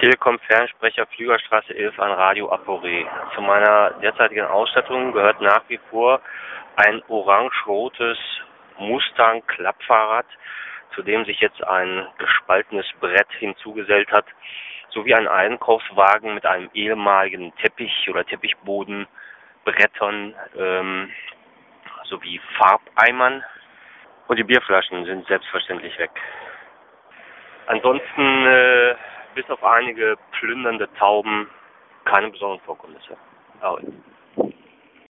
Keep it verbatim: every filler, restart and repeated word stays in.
Telekom-Fernsprecher Flügerstraße elf an Radio Aporé. Zu meiner derzeitigen Ausstattung gehört nach wie vor ein orange-rotes Mustang-Klappfahrrad, zu dem sich jetzt ein gespaltenes Brett hinzugesellt hat, sowie ein Einkaufswagen mit einem ehemaligen Teppich oder Teppichboden, Brettern ähm, sowie Farbeimern. Und die Bierflaschen sind selbstverständlich weg. Ansonsten, äh, bis auf einige plündernde Tauben, keine besonderen Vorkommnisse. Ahoi.